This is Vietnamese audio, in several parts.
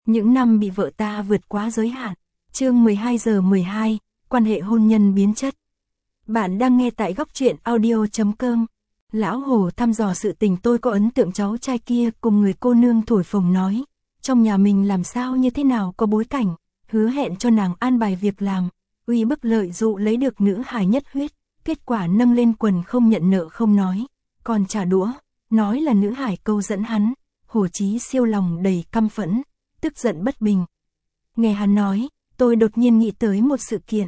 Những năm bị vợ ta vượt quá giới hạn. Chương 12:12, quan hệ hôn nhân biến chất. Bạn đang nghe tại góc truyện audio.com. Lão Hồ thăm dò sự tình. Tôi có ấn tượng cháu trai kia cùng người cô nương thổi phồng nói, trong nhà mình làm sao như thế nào có bối cảnh, hứa hẹn cho nàng an bài việc làm, uy bức lợi dụ lấy được nữ hài nhất huyết, kết quả nâng lên quần không nhận nợ không nói, còn trả đũa, nói là nữ hài câu dẫn hắn. Hồ Chí Siêu lòng đầy căm phẫn, tức giận bất bình. Nghe hắn nói, tôi đột nhiên nghĩ tới một sự kiện.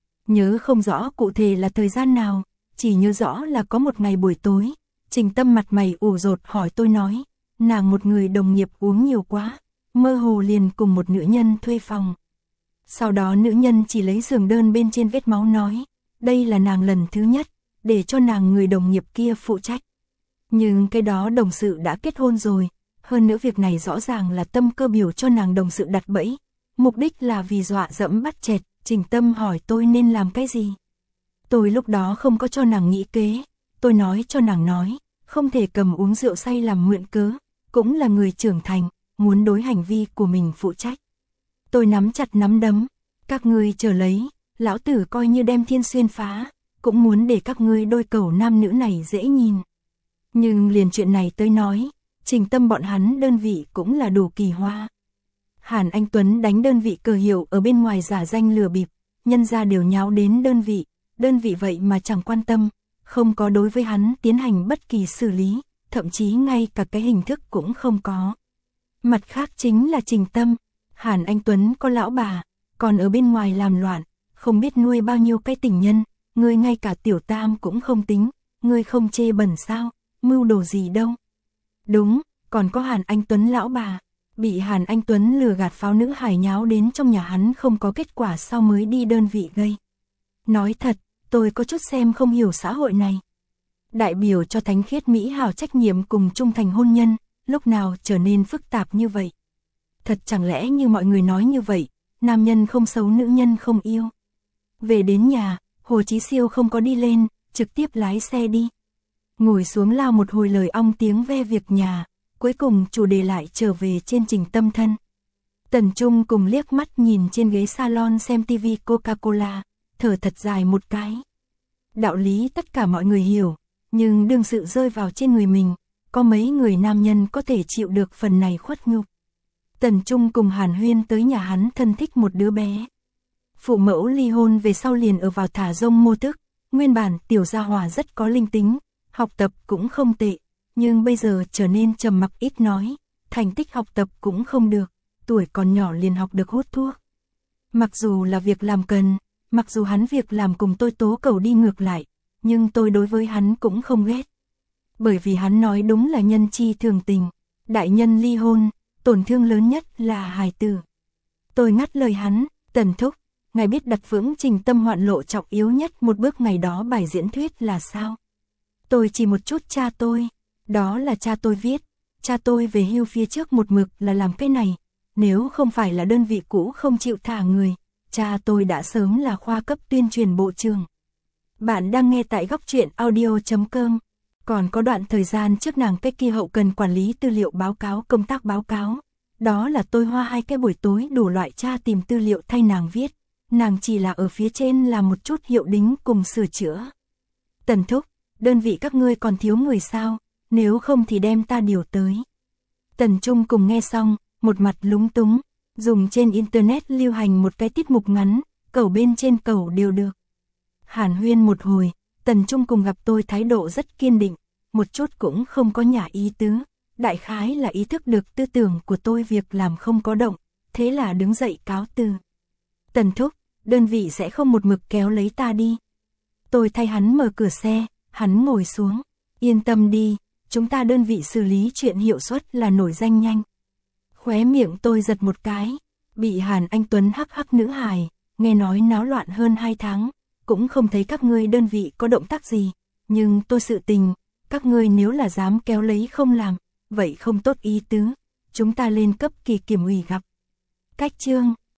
Nhớ không rõ cụ thể là thời gian nào, chỉ nhớ rõ là có một ngày buổi tối, Trình Tâm mặt mày ủ rột hỏi tôi nói, nàng một người đồng nghiệp uống nhiều quá, mơ hồ liền cùng một nữ nhân thuê phòng. Sau đó nữ nhân chỉ lấy giường đơn bên trên vết máu nói, đây là nàng lần thứ nhất, để cho nàng người đồng nghiệp kia phụ trách. Nhưng cái đó đồng sự đã kết hôn rồi, hơn nữa việc này rõ ràng là Tâm cơ biểu cho nàng đồng sự đặt bẫy, mục đích là vì dọa dẫm bắt chẹt. Trình Tâm hỏi tôi nên làm cái gì. Tôi lúc đó không có cho nàng nghĩ kế, tôi nói cho nàng nói, không thể cầm uống rượu say làm mượn cớ, cũng là người trưởng thành, muốn đối hành vi của mình phụ trách. Tôi nắm chặt nắm đấm, các ngươi chờ lấy, lão tử coi như đem thiên xuyên phá, cũng muốn để các ngươi đôi cầu nam nữ này dễ nhìn. Nhưng liền chuyện này tới nói, Trình Tâm bọn hắn đơn vị cũng là đủ kỳ hoa. Hàn Anh Tuấn đánh đơn vị cờ hiệu ở bên ngoài giả danh lừa bịp, nhân ra đều nháo đến đơn vị vậy mà chẳng quan tâm, không có đối với hắn tiến hành bất kỳ xử lý, thậm chí ngay cả cái hình thức cũng không có. Mặt khác chính là Trình Tâm, Hàn Anh Tuấn có lão bà, còn ở bên ngoài làm loạn, không biết nuôi bao nhiêu cái tình nhân, ngươi ngay cả tiểu tam cũng không tính, ngươi không chê bẩn sao, mưu đồ gì đâu. Đúng, còn có Hàn Anh Tuấn lão bà. Bị Hàn Anh Tuấn lừa gạt pháo nữ hài nháo đến trong nhà hắn không có kết quả sau mới đi đơn vị gây. Nói thật, tôi có chút xem không hiểu xã hội này. Đại biểu cho thánh khiết mỹ hảo trách nhiệm cùng trung thành hôn nhân, lúc nào trở nên phức tạp như vậy. Thật chẳng lẽ như mọi người nói như vậy, nam nhân không xấu nữ nhân không yêu. Về đến nhà, Hồ Chí Siêu không có đi lên, trực tiếp lái xe đi. Ngồi xuống lao một hồi lời ong tiếng ve việc nhà. Cuối cùng chủ đề lại trở về trên Trình Tâm thân. Tần Trung cùng liếc mắt nhìn trên ghế salon xem TV Coca-Cola, thở thật dài một cái. Đạo lý tất cả mọi người hiểu, nhưng đương sự rơi vào trên người mình, có mấy người nam nhân có thể chịu được phần này khuất nhục. Tần Trung cùng Hàn Huyên tới nhà hắn thân thích một đứa bé. Phụ mẫu ly hôn về sau liền ở vào thả rông mô thức, nguyên bản tiểu gia hỏa rất có linh tính, học tập cũng không tệ. Nhưng bây giờ trở nên trầm mặc ít nói, thành tích học tập cũng không được, tuổi còn nhỏ liền học được hút thuốc. Mặc dù là việc làm cần, mặc dù hắn việc làm cùng tôi tố cầu đi ngược lại, nhưng tôi đối với hắn cũng không ghét. Bởi vì hắn nói đúng là nhân chi thường tình, đại nhân ly hôn, tổn thương lớn nhất là hài tử. Tôi ngắt lời hắn, Tần thúc, ngài biết đặt vững Trình Tâm hoạn lộ trọng yếu nhất một bước ngày đó bài diễn thuyết là sao? Tôi chỉ một chút cha tôi. Đó là cha tôi viết, cha tôi về hưu phía trước một mực là làm cái này, nếu không phải là đơn vị cũ không chịu thả người, cha tôi đã sớm là khoa cấp tuyên truyền bộ trưởng. Bạn đang nghe tại góc truyện audio.com, còn có đoạn thời gian trước nàng cái kia hậu cần quản lý tư liệu báo cáo công tác báo cáo, đó là tôi hoa 2 cái buổi tối đủ loại tra tìm tư liệu thay nàng viết, nàng chỉ là ở phía trên làm một chút hiệu đính cùng sửa chữa. Tần thúc, đơn vị các ngươi còn thiếu người sao? Nếu không thì đem ta điều tới. Tần Trung cùng nghe xong, một mặt lúng túng, dùng trên internet lưu hành một cái tiết mục ngắn, cẩu bên trên cẩu đều được. Hàn Huyên một hồi, Tần Trung cùng gặp tôi thái độ rất kiên định, một chút cũng không có nhả ý tứ, đại khái là ý thức được tư tưởng của tôi việc làm không có động, thế là đứng dậy cáo từ. Tần thúc, đơn vị sẽ không một mực kéo lấy ta đi. Tôi thay hắn mở cửa xe, hắn ngồi xuống, yên tâm đi. Chúng ta đơn vị xử lý chuyện hiệu suất là nổi danh nhanh. Khóe miệng tôi giật một cái, bị Hàn Anh Tuấn hắc hắc nữ hài, nghe nói náo loạn hơn 2 tháng, cũng không thấy các ngươi đơn vị có động tác gì, nhưng tôi sự tình, các ngươi nếu là dám kéo lấy không làm, vậy không tốt ý tứ, chúng ta lên cấp kỳ kiểm ủy gặp. Cách chương